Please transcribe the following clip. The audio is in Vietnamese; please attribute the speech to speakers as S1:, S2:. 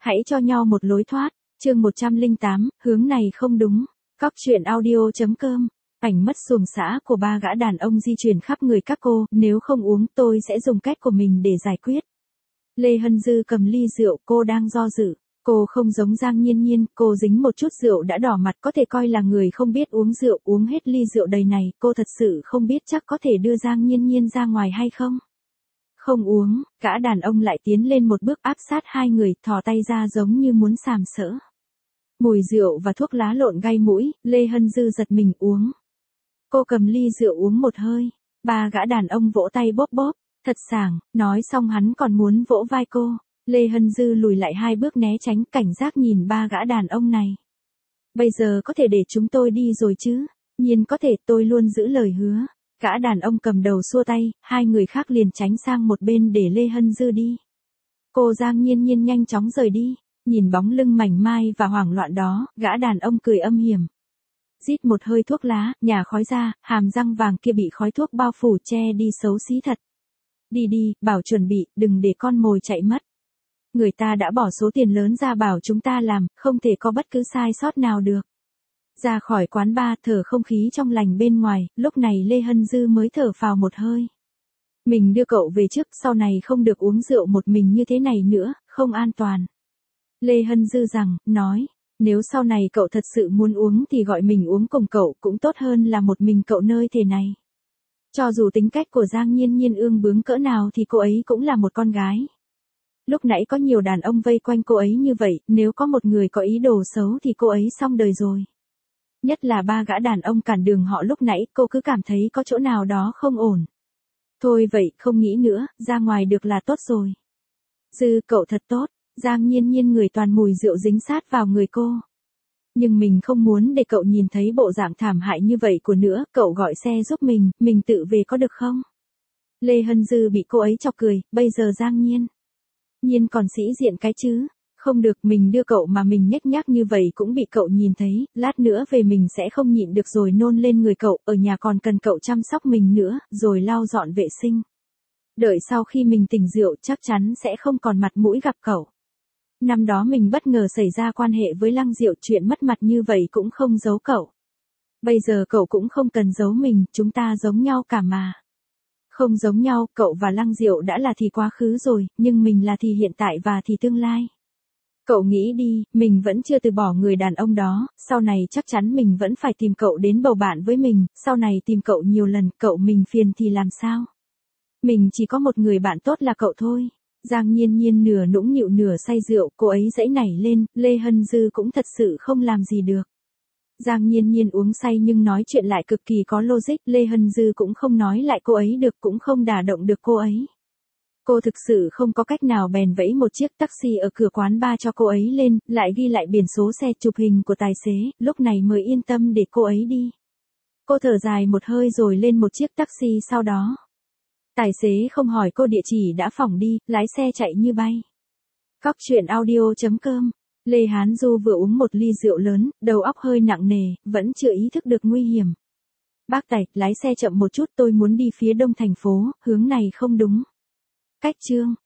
S1: Hãy cho nhau một lối thoát. Chương 108, hướng này không đúng. Cóc truyện audio.com. Ảnh mất xuồng xã của ba gã đàn ông di chuyển khắp người các cô, nếu không uống tôi sẽ dùng cách của mình để giải quyết. Lê Hân Dư cầm ly rượu, cô đang do dự. Cô không giống Giang Nhiên Nhiên, cô dính một chút rượu đã đỏ mặt, có thể coi là người không biết uống rượu, uống hết ly rượu đầy này, cô thật sự không biết chắc có thể đưa Giang Nhiên Nhiên ra ngoài hay không. Không uống, gã đàn ông lại tiến lên một bước áp sát hai người, thò tay ra giống như muốn sàm sỡ. Mùi rượu và thuốc lá lộn gai mũi, Lê Hân Dư giật mình uống. Cô cầm ly rượu uống một hơi, ba gã đàn ông vỗ tay bóp bóp, thật sảng, nói xong hắn còn muốn vỗ vai cô. Lê Hân Dư lùi lại hai bước né tránh, cảnh giác nhìn ba gã đàn ông này. Bây giờ có thể để chúng tôi đi rồi chứ? Nhiên có thể, tôi luôn giữ lời hứa. Gã đàn ông cầm đầu xua tay, hai người khác liền tránh sang một bên để Lê Hân Dư đi. Cô Giang Nhiên Nhiên nhanh chóng rời đi, nhìn bóng lưng mảnh mai và hoảng loạn đó, gã đàn ông cười âm hiểm. Rít một hơi thuốc lá, nhả khói ra, hàm răng vàng kia bị khói thuốc bao phủ che đi xấu xí thật. Đi đi, bảo chuẩn bị, đừng để con mồi chạy mất. Người ta đã bỏ số tiền lớn ra bảo chúng ta làm, không thể có bất cứ sai sót nào được. Ra khỏi quán bar, thở không khí trong lành bên ngoài, lúc này Lê Hân Dư mới thở phào một hơi. Mình đưa cậu về trước, sau này không được uống rượu một mình như thế này nữa, không an toàn. Lê Hân Dư nói, nếu sau này cậu thật sự muốn uống thì gọi mình uống cùng cậu cũng tốt hơn là một mình cậu nơi thế này. Cho dù tính cách của Giang Nhiên Nhiên ương bướng cỡ nào thì cô ấy cũng là một con gái. Lúc nãy có nhiều đàn ông vây quanh cô ấy như vậy, nếu có một người có ý đồ xấu thì cô ấy xong đời rồi. Nhất là ba gã đàn ông cản đường họ lúc nãy, cô cứ cảm thấy có chỗ nào đó không ổn. Thôi vậy, không nghĩ nữa, ra ngoài được là tốt rồi. Dư, cậu thật tốt. Giang Nhiên Nhiên người toàn mùi rượu dính sát vào người cô. Nhưng mình không muốn để cậu nhìn thấy bộ dạng thảm hại như vậy của nữa, cậu gọi xe giúp mình tự về có được không? Lê Hân Dư bị cô ấy chọc cười, bây giờ Giang Nhiên còn sĩ diện cái chứ? Không được, mình đưa cậu mà mình nhếch nhác như vậy cũng bị cậu nhìn thấy, lát nữa về mình sẽ không nhịn được rồi nôn lên người cậu, ở nhà còn cần cậu chăm sóc mình nữa, rồi lau dọn vệ sinh. Đợi sau khi mình tỉnh rượu chắc chắn sẽ không còn mặt mũi gặp cậu. Năm đó mình bất ngờ xảy ra quan hệ với Lăng Diệu, chuyện mất mặt như vậy cũng không giấu cậu. Bây giờ cậu cũng không cần giấu mình, chúng ta giống nhau cả mà. Không giống nhau, cậu và Lăng Diệu đã là thì quá khứ rồi, nhưng mình là thì hiện tại và thì tương lai. Cậu nghĩ đi, mình vẫn chưa từ bỏ người đàn ông đó, sau này chắc chắn mình vẫn phải tìm cậu đến bầu bạn với mình, sau này tìm cậu nhiều lần, cậu mình phiền thì làm sao? Mình chỉ có một người bạn tốt là cậu thôi. Giang Nhiên Nhiên nửa nũng nịu nửa say rượu, cô ấy giãy nảy lên, Lê Hân Dư cũng thật sự không làm gì được. Giang Nhiên Nhiên uống say nhưng nói chuyện lại cực kỳ có logic, Lê Hân Dư cũng không nói lại cô ấy được, cũng không đả động được cô ấy. Cô thực sự không có cách nào bèn vẫy một chiếc taxi ở cửa quán bar cho cô ấy lên, lại ghi lại biển số xe, chụp hình của tài xế, lúc này mới yên tâm để cô ấy đi. Cô thở dài một hơi rồi lên một chiếc taxi sau đó. Tài xế không hỏi cô địa chỉ đã phỏng đi, lái xe chạy như bay. Cóc truyện audio.com. Lê Hán Du vừa uống một ly rượu lớn, đầu óc hơi nặng nề, vẫn chưa ý thức được nguy hiểm. Bác tài, lái xe chậm một chút, tôi muốn đi phía đông thành phố, hướng này không đúng. Cách chương